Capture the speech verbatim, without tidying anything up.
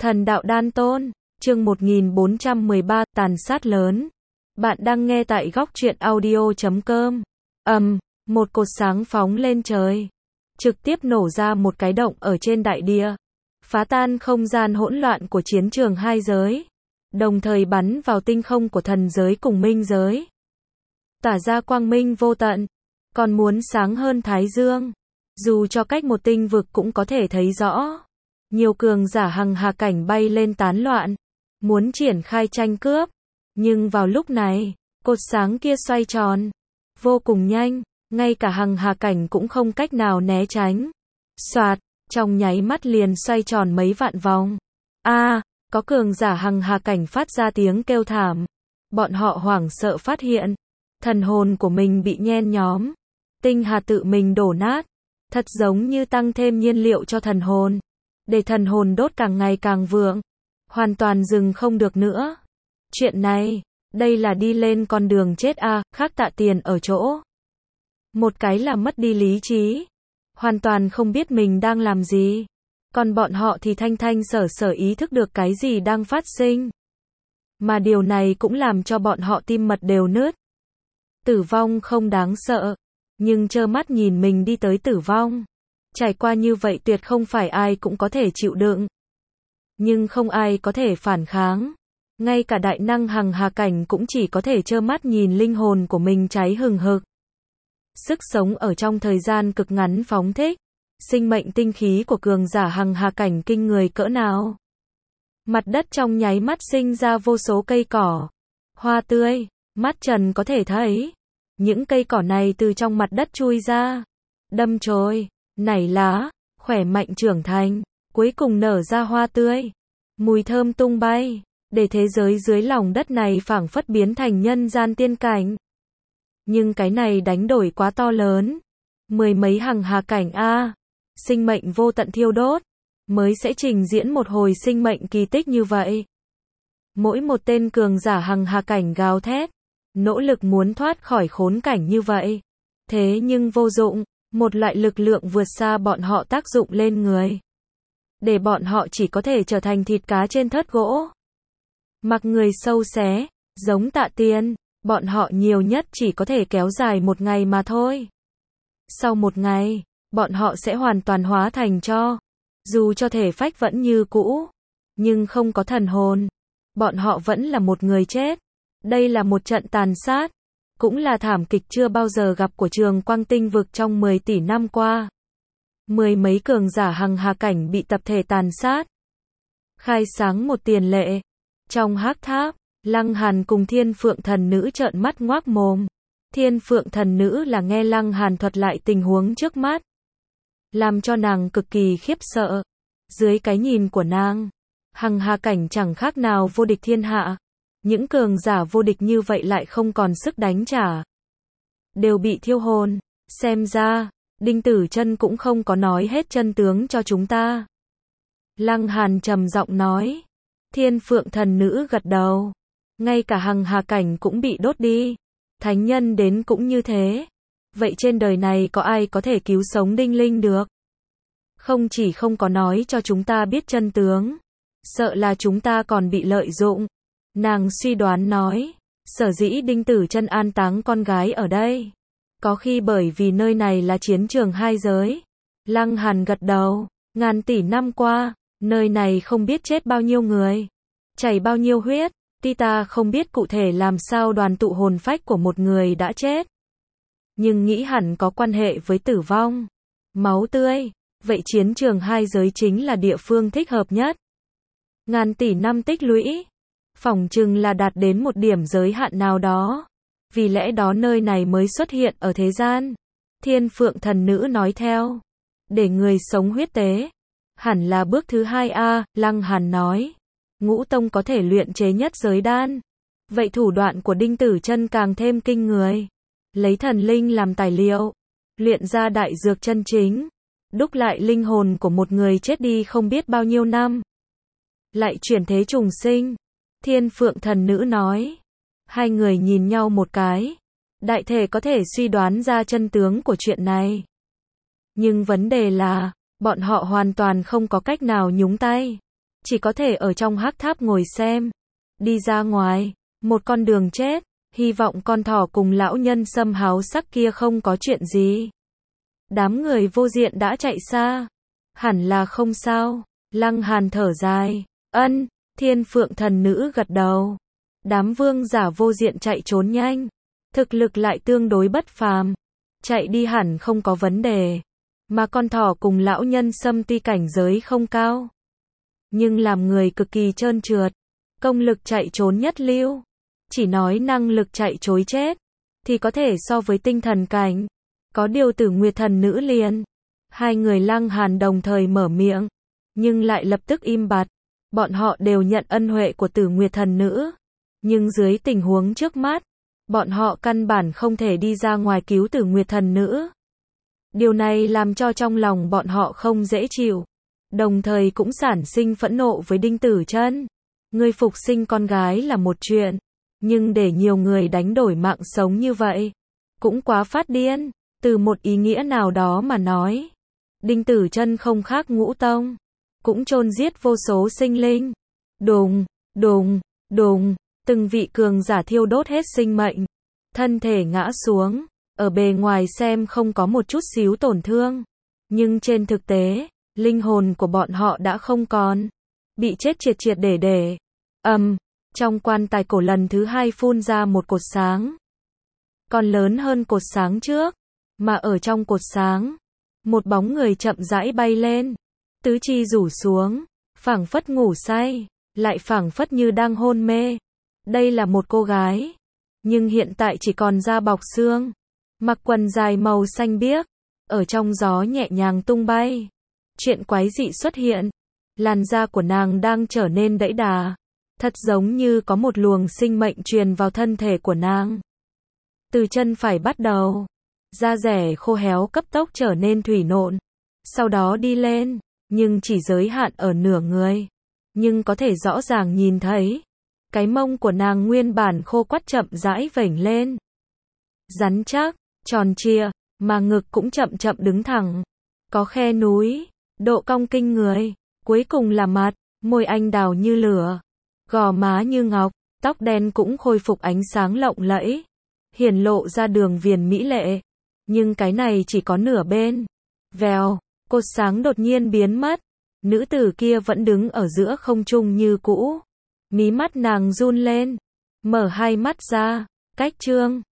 Thần đạo đan tôn, chương một nghìn bốn trăm mười ba, tàn sát lớn. Bạn đang nghe tại góc truyện audio chấm com. Ầm, um, một cột sáng phóng lên trời, trực tiếp nổ ra một cái động ở trên đại địa, phá tan không gian hỗn loạn của chiến trường hai giới, đồng thời bắn vào tinh không của thần giới cùng minh giới, tỏa ra quang minh vô tận, còn muốn sáng hơn thái dương, dù cho cách một tinh vực cũng có thể thấy rõ. Nhiều cường giả hằng hà cảnh bay lên tán loạn, muốn triển khai tranh cướp, nhưng vào lúc này, cột sáng kia xoay tròn, vô cùng nhanh, ngay cả hằng hà cảnh cũng không cách nào né tránh. Soạt, trong nháy mắt liền xoay tròn mấy vạn vòng. A, à, có cường giả hằng hà cảnh phát ra tiếng kêu thảm. Bọn họ hoảng sợ phát hiện, thần hồn của mình bị nhen nhóm, tinh hà tự mình đổ nát, thật giống như tăng thêm nhiên liệu cho thần hồn, để thần hồn đốt càng ngày càng vượng, hoàn toàn dừng không được nữa. Chuyện này, đây là đi lên con đường chết a, à, khác Tạ Tiền ở chỗ. Một cái là mất đi lý trí, hoàn toàn không biết mình đang làm gì, còn bọn họ thì thanh thanh sở sở ý thức được cái gì đang phát sinh. Mà điều này cũng làm cho bọn họ tim mật đều nứt. Tử vong không đáng sợ, nhưng trơ mắt nhìn mình đi tới tử vong. Trải qua như vậy tuyệt không phải ai cũng có thể chịu đựng. Nhưng không ai có thể phản kháng. Ngay cả đại năng hằng hà cảnh cũng chỉ có thể trơ mắt nhìn linh hồn của mình cháy hừng hực. Sức sống ở trong thời gian cực ngắn phóng thích. Sinh mệnh tinh khí của cường giả hằng hà cảnh kinh người cỡ nào. Mặt đất trong nháy mắt sinh ra vô số cây cỏ, hoa tươi, mắt trần có thể thấy. Những cây cỏ này từ trong mặt đất chui ra, đâm chồi, nảy lá, khỏe mạnh trưởng thành, cuối cùng nở ra hoa tươi, mùi thơm tung bay, để thế giới dưới lòng đất này phảng phất biến thành nhân gian tiên cảnh. Nhưng cái này đánh đổi quá to lớn, mười mấy hằng hà cảnh a, sinh mệnh vô tận thiêu đốt, mới sẽ trình diễn một hồi sinh mệnh kỳ tích như vậy. Mỗi một tên cường giả hằng hà cảnh gào thét, nỗ lực muốn thoát khỏi khốn cảnh như vậy. Thế nhưng vô dụng, một loại lực lượng vượt xa bọn họ tác dụng lên người, để bọn họ chỉ có thể trở thành thịt cá trên thớt gỗ. Mặc người sâu xé, giống Tạ Tiên, bọn họ nhiều nhất chỉ có thể kéo dài một ngày mà thôi. Sau một ngày, bọn họ sẽ hoàn toàn hóa thành tro. Dù cho thể phách vẫn như cũ, nhưng không có thần hồn, bọn họ vẫn là một người chết. Đây là một trận tàn sát, cũng là thảm kịch chưa bao giờ gặp của trường quang tinh vực trong mười tỷ năm qua. Mười mấy cường giả hằng hà cảnh bị tập thể tàn sát. Khai sáng một tiền lệ. Trong hắc tháp, Lăng Hàn cùng Thiên Phượng Thần Nữ trợn mắt ngoác mồm. Thiên Phượng Thần Nữ là nghe Lăng Hàn thuật lại tình huống trước mắt, làm cho nàng cực kỳ khiếp sợ. Dưới cái nhìn của nàng, hằng hà cảnh chẳng khác nào vô địch thiên hạ. Những cường giả vô địch như vậy lại không còn sức đánh trả, đều bị thiêu hồn. Xem ra, Đinh Tử Chân cũng không có nói hết chân tướng cho chúng ta. Lăng Hàn trầm giọng nói. Thiên Phượng Thần Nữ gật đầu. Ngay cả hằng hà cảnh cũng bị đốt đi, thánh nhân đến cũng như thế. Vậy trên đời này có ai có thể cứu sống Đinh Linh được? Không chỉ không có nói cho chúng ta biết chân tướng, sợ là chúng ta còn bị lợi dụng. Nàng suy đoán nói, sở dĩ Đinh Tử Chân an táng con gái ở đây, có khi bởi vì nơi này là chiến trường hai giới. Lăng Hàn gật đầu, ngàn tỷ năm qua, nơi này không biết chết bao nhiêu người, chảy bao nhiêu huyết, tuy ta không biết cụ thể làm sao đoàn tụ hồn phách của một người đã chết, nhưng nghĩ hẳn có quan hệ với tử vong, máu tươi, vậy chiến trường hai giới chính là địa phương thích hợp nhất. Ngàn tỷ năm tích lũy, phỏng chừng là đạt đến một điểm giới hạn nào đó, vì lẽ đó nơi này mới xuất hiện ở thế gian. Thiên Phượng Thần Nữ nói theo, để người sống huyết tế, hẳn là bước thứ hai a. Lăng Hàn nói, Ngũ Tông có thể luyện chế nhất giới đan, vậy thủ đoạn của Đinh Tử Chân càng thêm kinh người. Lấy thần linh làm tài liệu, luyện ra đại dược chân chính, đúc lại linh hồn của một người chết đi không biết bao nhiêu năm, lại chuyển thế trùng sinh. Thiên Phượng Thần Nữ nói. Hai người nhìn nhau một cái, đại thể có thể suy đoán ra chân tướng của chuyện này. Nhưng vấn đề là, bọn họ hoàn toàn không có cách nào nhúng tay. chỉ có thể ở trong hắc tháp ngồi xem. Đi ra ngoài, một con đường chết, hy vọng con thỏ cùng lão nhân sâm háo sắc kia không có chuyện gì. Đám người vô diện đã chạy xa. Hẳn là không sao. Lăng Hàn thở dài. Ân, Thiên Phượng thần nữ gật đầu. Đám vương giả vô diện chạy trốn nhanh. Thực lực lại tương đối bất phàm. Chạy đi hẳn không có vấn đề. Mà con thỏ cùng lão nhân sâm tuy cảnh giới không cao, nhưng làm người cực kỳ trơn trượt. Công lực chạy trốn nhất lưu. Chỉ nói năng lực chạy trối chết, thì có thể so với tinh thần cảnh. Có điều Tử Nguyệt thần nữ liền. Hai người Lăng Hàn đồng thời mở miệng, nhưng lại lập tức im bặt. Bọn họ đều nhận ân huệ của Tử Nguyệt thần nữ. Nhưng dưới tình huống trước mắt, bọn họ căn bản không thể đi ra ngoài cứu Tử Nguyệt thần nữ. Điều này làm cho trong lòng bọn họ không dễ chịu. Đồng thời cũng sản sinh phẫn nộ với Đinh Tử Chân. Ngươi phục sinh con gái là một chuyện, nhưng để nhiều người đánh đổi mạng sống như vậy, cũng quá phát điên. Từ một ý nghĩa nào đó mà nói, Đinh Tử Chân không khác Ngũ Tông, cũng chôn giết vô số sinh linh. Đùng, đùng, đùng, từng vị cường giả thiêu đốt hết sinh mệnh, thân thể ngã xuống, ở bề ngoài xem không có một chút xíu tổn thương, nhưng trên thực tế, linh hồn của bọn họ đã không còn, bị chết triệt triệt để để. Ầm, um, trong quan tài cổ lần thứ hai phun ra một cột sáng, còn lớn hơn cột sáng trước, mà ở trong cột sáng, một bóng người chậm rãi bay lên, tứ chi rủ xuống, phảng phất ngủ say, lại phảng phất như đang hôn mê. Đây là một cô gái, nhưng hiện tại chỉ còn da bọc xương, mặc quần dài màu xanh biếc, ở trong gió nhẹ nhàng tung bay. Chuyện quái dị xuất hiện, làn da của nàng đang trở nên đẫy đà, thật giống như có một luồng sinh mệnh truyền vào thân thể của nàng. Từ chân phải bắt đầu, da rẻ khô héo cấp tốc trở nên thủy nộn, sau đó đi lên, nhưng chỉ giới hạn ở nửa người, nhưng có thể rõ ràng nhìn thấy, cái mông của nàng nguyên bản khô quắt chậm rãi vểnh lên. Rắn chắc, tròn trịa, mà ngực cũng chậm chậm đứng thẳng, có khe núi, độ cong kinh người, cuối cùng là mặt, môi anh đào như lửa, gò má như ngọc, tóc đen cũng khôi phục ánh sáng lộng lẫy, hiển lộ ra đường viền mỹ lệ, nhưng cái này chỉ có nửa bên. Vèo, cột sáng đột nhiên biến mất, nữ tử kia vẫn đứng ở giữa không trung như cũ, mí mắt nàng run lên, mở hai mắt ra, cách trương,